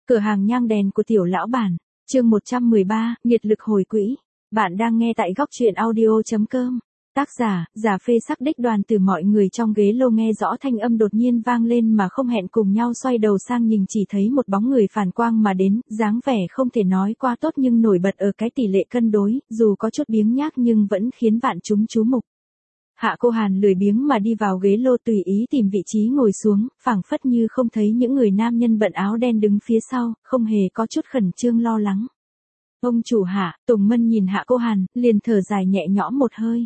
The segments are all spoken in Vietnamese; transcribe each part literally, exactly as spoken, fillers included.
Cửa hàng nhang đèn của tiểu lão bản, chương một trăm mười ba, nhiệt lực hồi quỹ. Bạn đang nghe tại góc truyện audio chấm com. Tác giả, giả phê sắc đích Đoàn. Từ mọi người trong ghế lô nghe rõ thanh âm đột nhiên vang lên mà không hẹn cùng nhau xoay đầu sang nhìn, chỉ thấy một bóng người phản quang mà đến, dáng vẻ không thể nói qua tốt nhưng nổi bật ở cái tỷ lệ cân đối, dù có chút biếng nhác nhưng vẫn khiến vạn chúng chú mục. Hạ Cô Hàn lười biếng mà đi vào ghế lô tùy ý tìm vị trí ngồi xuống, phảng phất như không thấy những người nam nhân bận áo đen đứng phía sau, không hề có chút khẩn trương lo lắng. Ông chủ Hạ, Tùng Mân nhìn Hạ Cô Hàn, liền thở dài nhẹ nhõm một hơi.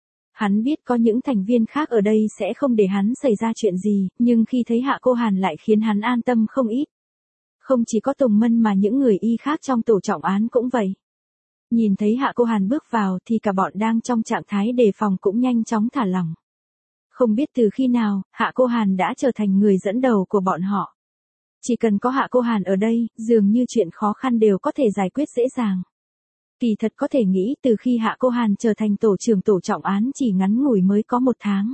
Hắn biết có những thành viên khác ở đây sẽ không để hắn xảy ra chuyện gì, nhưng khi thấy Hạ Cô Hàn lại khiến hắn an tâm không ít. Không chỉ có Tùng Mân mà những người y khác trong tổ trọng án cũng vậy. Nhìn thấy Hạ Cô Hàn bước vào thì cả bọn đang trong trạng thái đề phòng cũng nhanh chóng thả lỏng. Không biết từ khi nào, Hạ Cô Hàn đã trở thành người dẫn đầu của bọn họ. Chỉ cần có Hạ Cô Hàn ở đây, dường như chuyện khó khăn đều có thể giải quyết dễ dàng. Kỳ thật có thể nghĩ từ khi Hạ Cô Hàn trở thành tổ trưởng tổ trọng án chỉ ngắn ngủi mới có một tháng.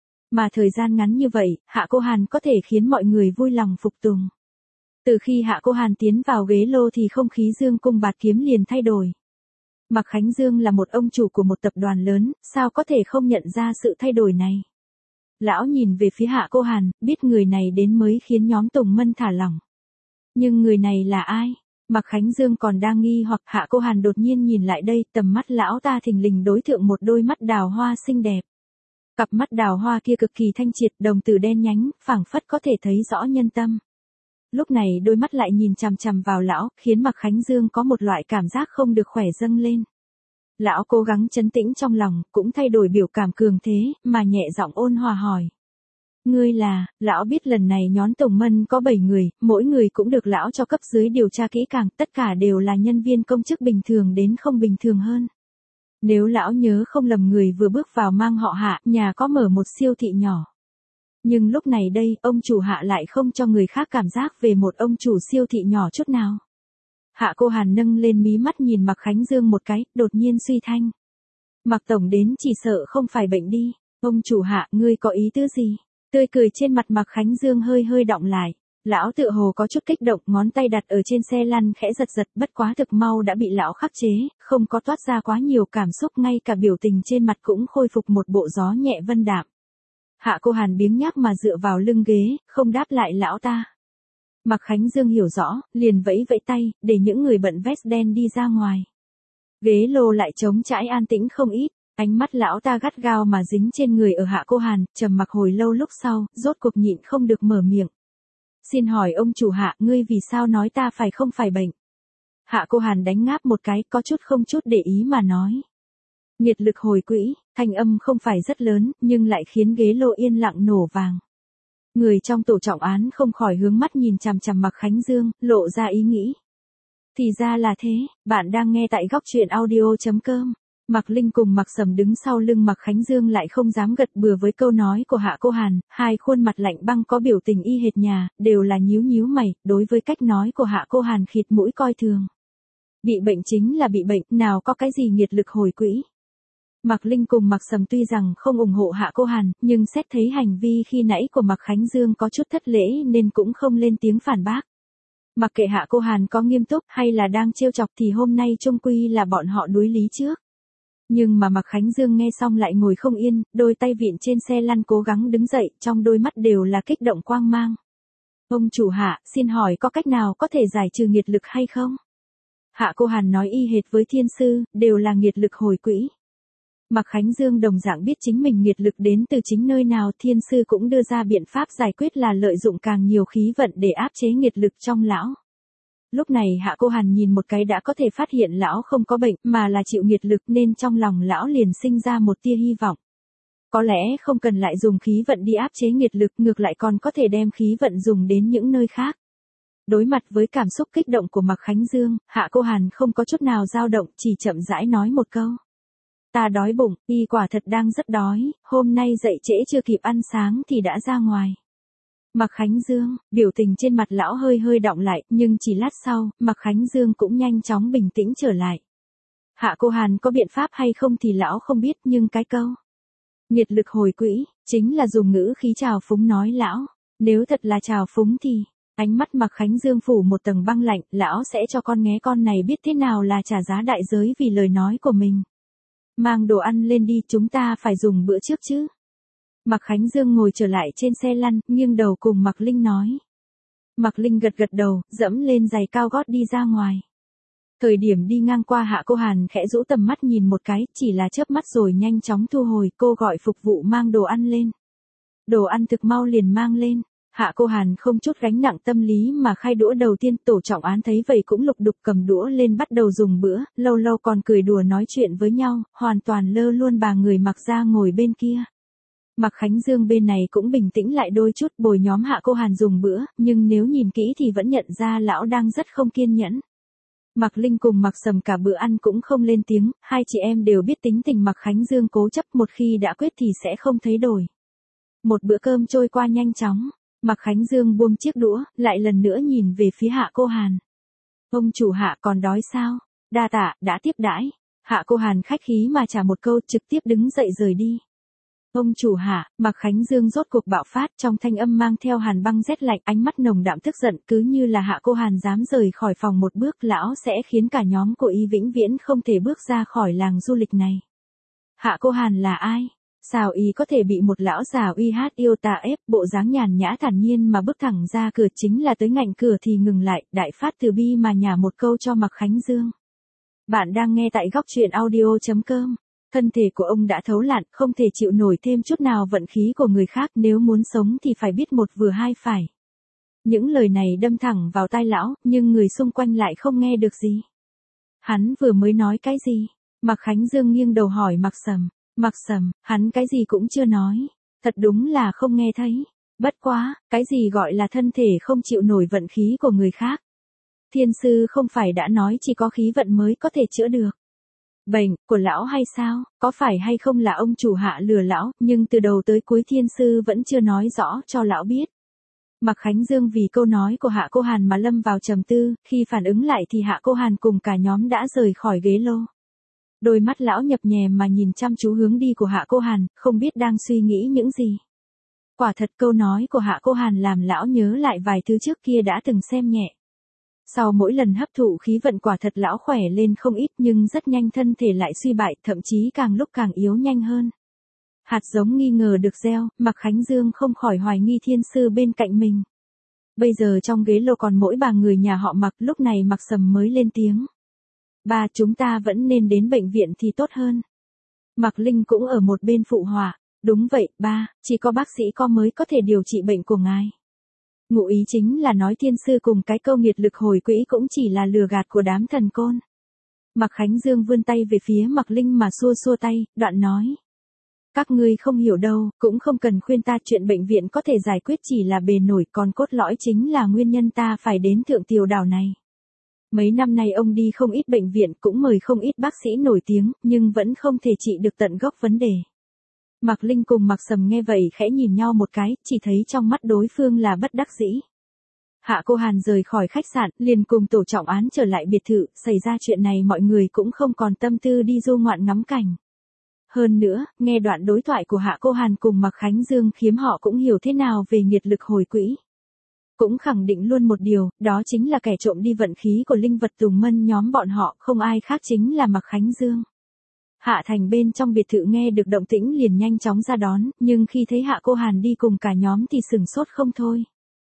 Mà thời gian ngắn như vậy, Hạ Cô Hàn có thể khiến mọi người vui lòng phục tùng. Từ khi Hạ Cô Hàn tiến vào ghế lô thì không khí dương cung bạt kiếm liền thay đổi. Mạc Khánh Dương là một ông chủ của một tập đoàn lớn, sao có thể không nhận ra sự thay đổi này? Lão nhìn về phía Hạ Cô Hàn, biết người này đến mới khiến nhóm Tùng Mân thả lỏng. Nhưng người này là ai? Mạc Khánh Dương còn đang nghi hoặc, Hạ Cô Hàn đột nhiên nhìn lại đây, tầm mắt lão ta thình lình đối thượng một đôi mắt đào hoa xinh đẹp. Cặp mắt đào hoa kia cực kỳ thanh triệt, đồng tử đen nhánh, phảng phất có thể thấy rõ nhân tâm. Lúc này đôi mắt lại nhìn chằm chằm vào lão, khiến Mạc Khánh Dương có một loại cảm giác không được khỏe dâng lên. Lão cố gắng trấn tĩnh trong lòng, cũng thay đổi biểu cảm cường thế, mà nhẹ giọng ôn hòa hỏi. Ngươi là, lão biết lần này nhóm Tùng Mân có bảy người, mỗi người cũng được lão cho cấp dưới điều tra kỹ càng, tất cả đều là nhân viên công chức bình thường đến không bình thường hơn. Nếu lão nhớ không lầm, người vừa bước vào mang họ Hạ, nhà có mở một siêu thị nhỏ. Nhưng lúc này đây, ông chủ Hạ lại không cho người khác cảm giác về một ông chủ siêu thị nhỏ chút nào. Hạ Cô Hàn nâng lên mí mắt nhìn Mạc Khánh Dương một cái, đột nhiên suy thanh. Mạc tổng đến chỉ sợ không phải bệnh đi. Ông chủ Hạ, ngươi có ý tứ gì? Tươi cười trên mặt Mạc Khánh Dương hơi hơi đọng lại. Lão tựa hồ có chút kích động, ngón tay đặt ở trên xe lăn khẽ giật giật, bất quá thực mau đã bị lão khắc chế, không có toát ra quá nhiều cảm xúc, ngay cả biểu tình trên mặt cũng khôi phục một bộ gió nhẹ vân đạm. Hạ Cô Hàn biếng nhác mà dựa vào lưng ghế, không đáp lại lão ta. Mạc Khánh Dương hiểu rõ, liền vẫy vẫy tay, để những người bận vest đen đi ra ngoài. Ghế lô lại trống trải an tĩnh không ít, ánh mắt lão ta gắt gao mà dính trên người ở Hạ Cô Hàn, trầm mặc hồi lâu lúc sau, rốt cuộc nhịn không được mở miệng. Xin hỏi ông chủ Hạ, ngươi vì sao nói ta phải không phải bệnh? Hạ Cô Hàn đánh ngáp một cái, có chút không chút để ý mà nói. Nhiệt lực hồi quỹ, thanh âm không phải rất lớn, nhưng lại khiến ghế lô yên lặng nổ vàng. Người trong tổ trọng án không khỏi hướng mắt nhìn chằm chằm Mạc Khánh Dương, lộ ra ý nghĩ. Thì ra là thế, bạn đang nghe tại góc truyện audio chấm com. Mạc Linh cùng Mạc Sầm đứng sau lưng Mạc Khánh Dương lại không dám gật bừa với câu nói của Hạ Cô Hàn, hai khuôn mặt lạnh băng có biểu tình y hệt nhà, đều là nhíu nhíu mày, đối với cách nói của Hạ Cô Hàn khịt mũi coi thường. Bị bệnh chính là bị bệnh, nào có cái gì nhiệt lực hồi quỹ. Mạc Linh cùng Mạc Sầm tuy rằng không ủng hộ Hạ Cô Hàn, nhưng xét thấy hành vi khi nãy của Mạc Khánh Dương có chút thất lễ nên cũng không lên tiếng phản bác. Mặc kệ Hạ Cô Hàn có nghiêm túc hay là đang trêu chọc thì hôm nay chung quy là bọn họ đối lý trước. Nhưng mà Mạc Khánh Dương nghe xong lại ngồi không yên, đôi tay vịn trên xe lăn cố gắng đứng dậy, trong đôi mắt đều là kích động quang mang. Ông chủ Hạ, xin hỏi có cách nào có thể giải trừ nghiệt lực hay không? Hạ Cô Hàn nói y hệt với thiên sư, đều là nghiệt lực hồi quỹ. Mạc Khánh Dương đồng dạng biết chính mình nghiệt lực đến từ chính nơi nào, thiên sư cũng đưa ra biện pháp giải quyết là lợi dụng càng nhiều khí vận để áp chế nghiệt lực trong lão. Lúc này Hạ Cô Hàn nhìn một cái đã có thể phát hiện lão không có bệnh mà là chịu nghiệt lực, nên trong lòng lão liền sinh ra một tia hy vọng. Có lẽ không cần lại dùng khí vận đi áp chế nghiệt lực, ngược lại còn có thể đem khí vận dùng đến những nơi khác. Đối mặt với cảm xúc kích động của Mạc Khánh Dương, Hạ Cô Hàn không có chút nào dao động, chỉ chậm rãi nói một câu. Ta đói bụng, y quả thật đang rất đói, hôm nay dậy trễ chưa kịp ăn sáng thì đã ra ngoài. Mạc Khánh Dương, biểu tình trên mặt lão hơi hơi đọng lại, nhưng chỉ lát sau, Mạc Khánh Dương cũng nhanh chóng bình tĩnh trở lại. Hạ Cô Hàn có biện pháp hay không thì lão không biết, nhưng cái câu nhiệt lực hồi quỹ, chính là dùng ngữ khí trào phúng nói lão. Nếu thật là trào phúng thì, Ánh mắt Mạc Khánh Dương phủ một tầng băng lạnh, lão sẽ cho con nghé con này biết thế nào là trả giá đại giới vì lời nói của mình. Mang đồ ăn lên đi, chúng ta phải dùng bữa trước chứ. Mạc Khánh Dương ngồi trở lại trên xe lăn, nghiêng đầu cùng Mạc Linh nói. Mạc Linh gật gật đầu, dẫm lên giày cao gót đi ra ngoài. Thời điểm đi ngang qua Hạ Cô Hàn khẽ rũ tầm mắt nhìn một cái, chỉ là chớp mắt rồi nhanh chóng thu hồi, cô gọi phục vụ mang đồ ăn lên. Đồ ăn thực mau liền mang lên. Hạ Cô Hàn không chút gánh nặng tâm lý mà khai đũa đầu tiên, Tổ Trọng Án thấy vậy cũng lục đục cầm đũa lên bắt đầu dùng bữa, lâu lâu còn cười đùa nói chuyện với nhau, hoàn toàn lơ luôn bà người Mạc gia ngồi bên kia. Mạc Khánh Dương bên này cũng bình tĩnh lại đôi chút, bồi nhóm Hạ Cô Hàn dùng bữa, nhưng nếu nhìn kỹ thì vẫn nhận ra lão đang rất không kiên nhẫn. Mạc Linh cùng Mạc Sầm cả bữa ăn cũng không lên tiếng, hai chị em đều biết tính tình Mạc Khánh Dương cố chấp, một khi đã quyết thì sẽ không thấy đổi. Một bữa cơm trôi qua nhanh chóng. Mạc Khánh Dương buông chiếc đũa, lại lần nữa nhìn về phía Hạ Cô Hàn. Ông chủ Hạ còn đói sao? Đa tạ, đã tiếp đãi. Hạ Cô Hàn khách khí mà trả một câu, trực tiếp đứng dậy rời đi. Ông chủ Hạ, Mạc Khánh Dương rốt cuộc bạo phát, trong thanh âm mang theo hàn băng rét lạnh, ánh mắt nồng đạm tức giận, cứ như là Hạ Cô Hàn dám rời khỏi phòng một bước, lão sẽ khiến cả nhóm của y vĩnh viễn không thể bước ra khỏi làng du lịch này. Hạ Cô Hàn là ai? Sao y có thể bị một lão già uy hát yêu tà ép, bộ dáng nhàn nhã thản nhiên mà bước thẳng ra cửa, chính là tới ngạnh cửa thì ngừng lại, đại phát từ bi mà nhả một câu cho Mạc Khánh Dương. Bạn đang nghe tại góc truyện audio chấm com. Thân thể của ông đã thấu lạn, không thể chịu nổi thêm chút nào vận khí của người khác, nếu muốn sống thì phải biết một vừa hai phải. Những lời này đâm thẳng vào tai lão, nhưng người xung quanh lại không nghe được gì. Hắn vừa mới nói cái gì? Mạc Khánh Dương nghiêng đầu hỏi Mạc Sầm. Mạc Sầm, hắn cái gì cũng chưa nói. Thật đúng là không nghe thấy. Bất quá, cái gì gọi là thân thể không chịu nổi vận khí của người khác? Thiên sư không phải đã nói chỉ có khí vận mới có thể chữa được. Bệnh của lão hay sao? Có phải hay không là ông chủ Hạ lừa lão, nhưng từ đầu tới cuối thiên sư vẫn chưa nói rõ cho lão biết. Mạc Khánh Dương vì câu nói của Hạ Cô Hàn mà lâm vào trầm tư, khi phản ứng lại thì Hạ Cô Hàn cùng cả nhóm đã rời khỏi ghế lô. Đôi mắt lão nhập nhèm mà nhìn chăm chú hướng đi của Hạ Cô Hàn, không biết đang suy nghĩ những gì. Quả thật câu nói của Hạ Cô Hàn làm lão nhớ lại vài thứ trước kia đã từng xem nhẹ. Sau mỗi lần hấp thụ khí vận quả thật lão khỏe lên không ít, nhưng rất nhanh thân thể lại suy bại, thậm chí càng lúc càng yếu nhanh hơn. Hạt giống nghi ngờ được gieo, Mạc Khánh Dương không khỏi hoài nghi thiên sư bên cạnh mình. Bây giờ trong ghế lô còn mỗi bà người nhà họ Mạc, lúc này Mạc Sầm mới lên tiếng. Ba, chúng ta vẫn nên đến bệnh viện thì tốt hơn. Mạc Linh cũng ở một bên phụ họa. Đúng vậy, ba, chỉ có bác sĩ có mới có thể điều trị bệnh của ngài. Ngụ ý chính là nói thiên sư cùng cái câu nghiệt lực hồi quỹ cũng chỉ là lừa gạt của đám thần côn. Mạc Khánh Dương vươn tay về phía Mạc Linh mà xua xua tay, đoạn nói. Các ngươi không hiểu đâu, cũng không cần khuyên ta, chuyện bệnh viện có thể giải quyết chỉ là bề nổi, còn cốt lõi chính là nguyên nhân ta phải đến Thượng Tiểu Đảo này. Mấy năm nay ông đi không ít bệnh viện, cũng mời không ít bác sĩ nổi tiếng, nhưng vẫn không thể trị được tận gốc vấn đề. Mạc Linh cùng Mạc Sầm nghe vậy khẽ nhìn nhau một cái, chỉ thấy trong mắt đối phương là bất đắc dĩ. Hạ Cô Hàn rời khỏi khách sạn, liền cùng Tổ Trọng Án trở lại biệt thự, xảy ra chuyện này mọi người cũng không còn tâm tư đi du ngoạn ngắm cảnh. Hơn nữa, nghe đoạn đối thoại của Hạ Cô Hàn cùng Mạc Khánh Dương khiến họ cũng hiểu thế nào về nghiệt lực hồi quỹ. Cũng khẳng định luôn một điều, đó chính là kẻ trộm đi vận khí của linh vật Tùng Mân nhóm bọn họ, không ai khác chính là Mạc Khánh Dương. Hạ Thành bên trong biệt thự nghe được động tĩnh liền nhanh chóng ra đón, nhưng khi thấy Hạ Cô Hàn đi cùng cả nhóm thì sửng sốt không thôi.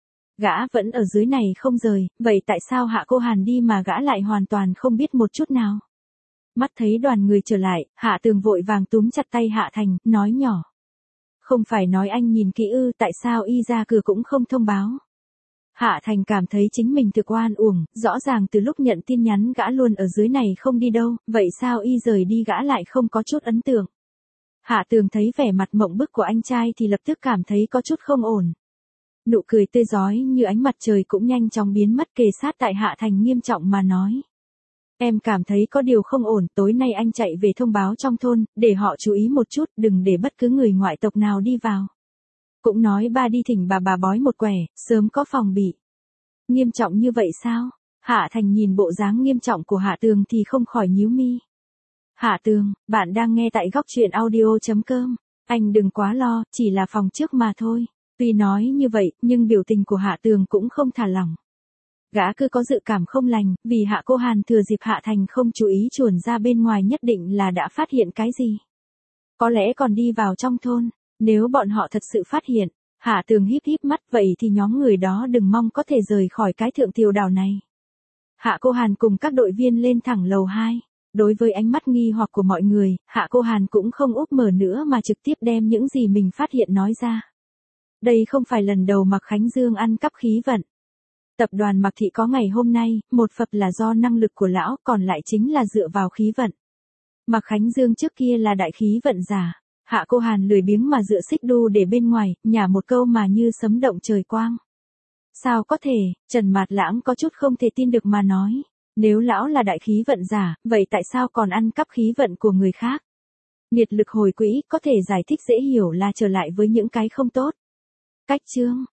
Gã vẫn ở dưới này không rời, vậy tại sao Hạ Cô Hàn đi mà gã lại hoàn toàn không biết một chút nào? Mắt thấy đoàn người trở lại, Hạ Tường vội vàng túm chặt tay Hạ Thành, nói nhỏ. Không phải nói anh nhìn kỹ ư, tại sao y ra cửa cũng không thông báo? Hạ Thành cảm thấy chính mình thực oan uổng, rõ ràng từ lúc nhận tin nhắn gã luôn ở dưới này không đi đâu, vậy sao y rời đi gã lại không có chút ấn tượng? Hạ Tường thấy vẻ mặt mộng bức của anh trai thì lập tức cảm thấy có chút không ổn. Nụ cười tươi rói như ánh mặt trời cũng nhanh chóng biến mất, kề sát tại Hạ Thành nghiêm trọng mà nói. Em cảm thấy có điều không ổn, tối nay anh chạy về thông báo trong thôn, để họ chú ý một chút, đừng để bất cứ người ngoại tộc nào đi vào. Cũng nói ba đi thỉnh bà bà bói một quẻ, sớm có phòng bị. Nghiêm trọng như vậy sao? Hạ Thành nhìn bộ dáng nghiêm trọng của Hạ Tường thì không khỏi nhíu mi. Hạ Tường, bạn đang nghe tại góc truyện audio chấm com. Anh đừng quá lo, chỉ là phòng trước mà thôi. Tuy nói như vậy, nhưng biểu tình của Hạ Tường cũng không thả lỏng. Gã cứ có dự cảm không lành, vì Hạ Cô Hàn thừa dịp Hạ Thành không chú ý chuồn ra bên ngoài nhất định là đã phát hiện cái gì. Có lẽ còn đi vào trong thôn, nếu bọn họ thật sự phát hiện, Hạ Tường híp híp mắt vậy thì nhóm người đó đừng mong có thể rời khỏi cái thượng tiểu đảo này. Hạ Cô Hàn cùng các đội viên lên thẳng lầu hai. Đối với ánh mắt nghi hoặc của mọi người, Hạ Cô Hàn cũng không úp mở nữa mà trực tiếp đem những gì mình phát hiện nói ra. Đây không phải lần đầu Mạc Khánh Dương ăn cắp khí vận. Tập đoàn Mạc Thị có ngày hôm nay, một phần là do năng lực của lão, còn lại chính là dựa vào khí vận. Mạc Khánh Dương trước kia là đại khí vận giả. Hạ Cô Hàn lười biếng mà dựa xích đu để bên ngoài, nhả một câu mà như sấm động trời quang. Sao có thể, Trần Mạt Lãng có chút không thể tin được mà nói. Nếu lão là đại khí vận giả, vậy tại sao còn ăn cắp khí vận của người khác? Nhiệt lực hồi quỹ có thể giải thích dễ hiểu là trở lại với những cái không tốt. Cách chương